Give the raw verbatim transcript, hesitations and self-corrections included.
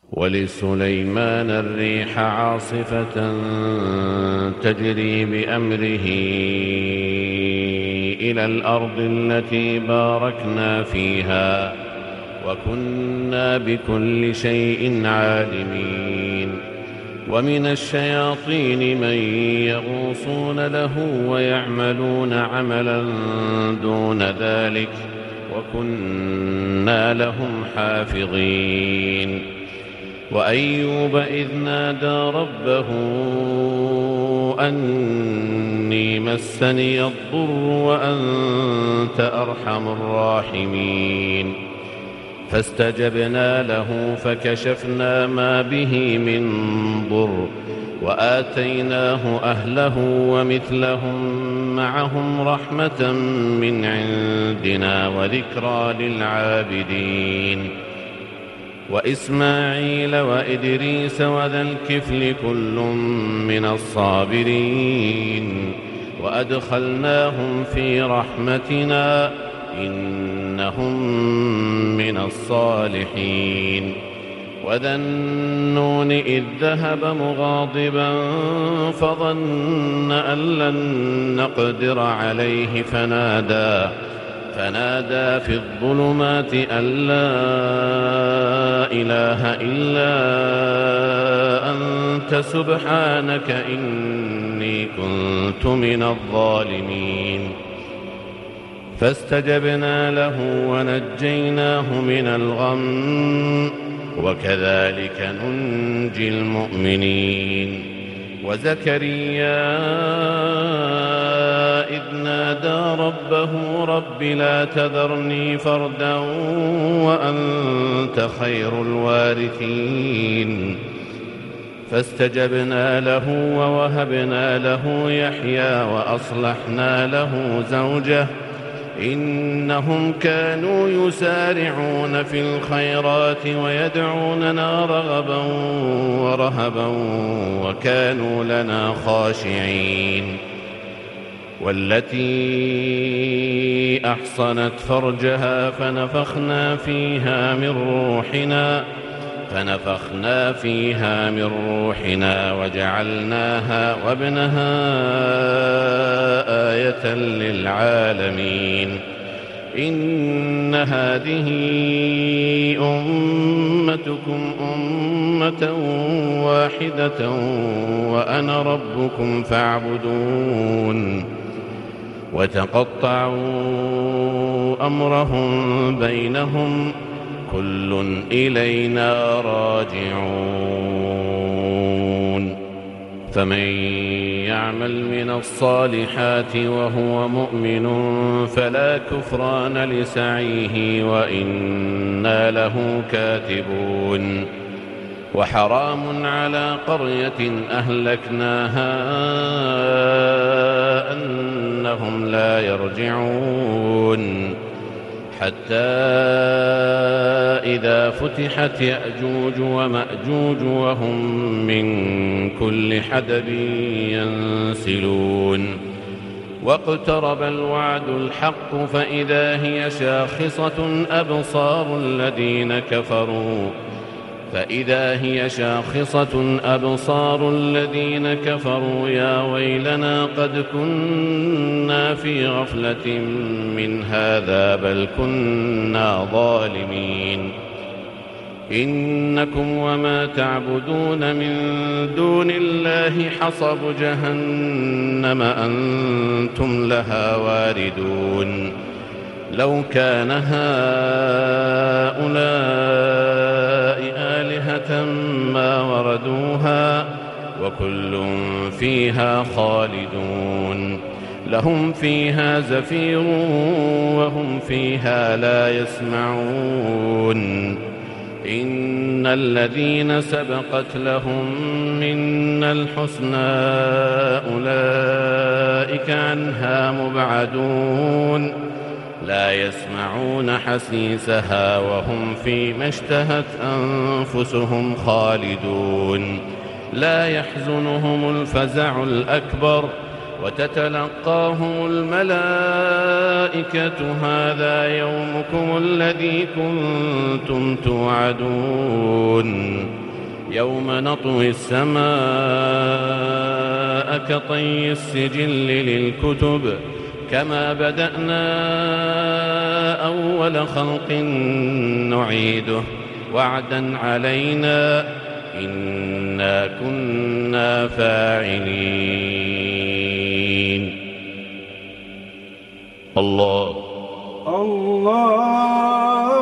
ولسليمان الريح عاصفة تجري بأمره إلى الأرض التي باركنا فيها وكنا بكل شيء عالمين. ومن الشياطين من يغوصون له ويعملون عملا دون ذلك وكنا لهم حافظين. وأيوب إذ نادى ربه أني مسني الضر وأنت أرحم الراحمين فاستجبنا له فكشفنا ما به من ضر وآتيناه أهله ومثلهم معهم رحمة من عندنا وذكرى للعابدين. وإسماعيل وإدريس وذا الكفل كل من الصابرين وأدخلناهم في رحمتنا إنهم من الصالحين. وذا النون إذ ذهب مغاضبا فظن أن لن نقدر عليه فنادى فنادى في الظلمات أن لا إله إلا أنت سبحانك إني كنت من الظالمين. فاستجبنا له ونجيناه من الغم وكذلك ننجي المؤمنين. وزكريا إذ نادى ربه رب لا تذرني فردا وأنت خير الوارثين فاستجبنا له ووهبنا له يحيى وأصلحنا له زوجه إنهم كانوا يسارعون في الخيرات ويدعوننا رغبا ورهبا وكانوا لنا خاشعين. والتي أحصنت فرجها فنفخنا فيها من روحنا فنفخنا فيها من روحنا وجعلناها وابنها آية للعالمين. إن هذه أمتكم أمة واحدة وأنا ربكم فاعبدون. وتقطعوا أمرهم بينهم كل إلينا راجعون. فمن يعمل من الصالحات وهو مؤمن فلا كفران لسعيه وإنا له كاتبون. وحرام على قرية أهلكناها أنهم لا يرجعون حتى إذا فتحت يأجوج ومأجوج وهم من كل حدب ينسلون. واقترب الوعد الحق فإذا هي شاخصة أبصار الذين كفروا فإذا هي شاخصة أبصار الذين كفروا يا ويلنا قد كنا في غفلة من هذا بل كنا ظالمين. إنكم وما تعبدون من دون الله حصب جهنم أنتم لها واردون. لو كان هؤلاء آلهة ما وردوها وكل فيها خالدون. لهم فيها زفير وهم فيها لا يسمعون. إن الذين سبقت لهم منا الحسنى أولئك عنها مبعدون لا يسمعون حسيسها وهم فيما اشتهت أنفسهم خالدون. لا يحزنهم الفزع الأكبر وتتلقاهم الملائكة هذا يومكم الذي كنتم توعدون. يوم نطوي السماء كطي السجل للكتب كما بدأنا أول خلق نعيده وعدا علينا إنا كنا فاعلين. الله الله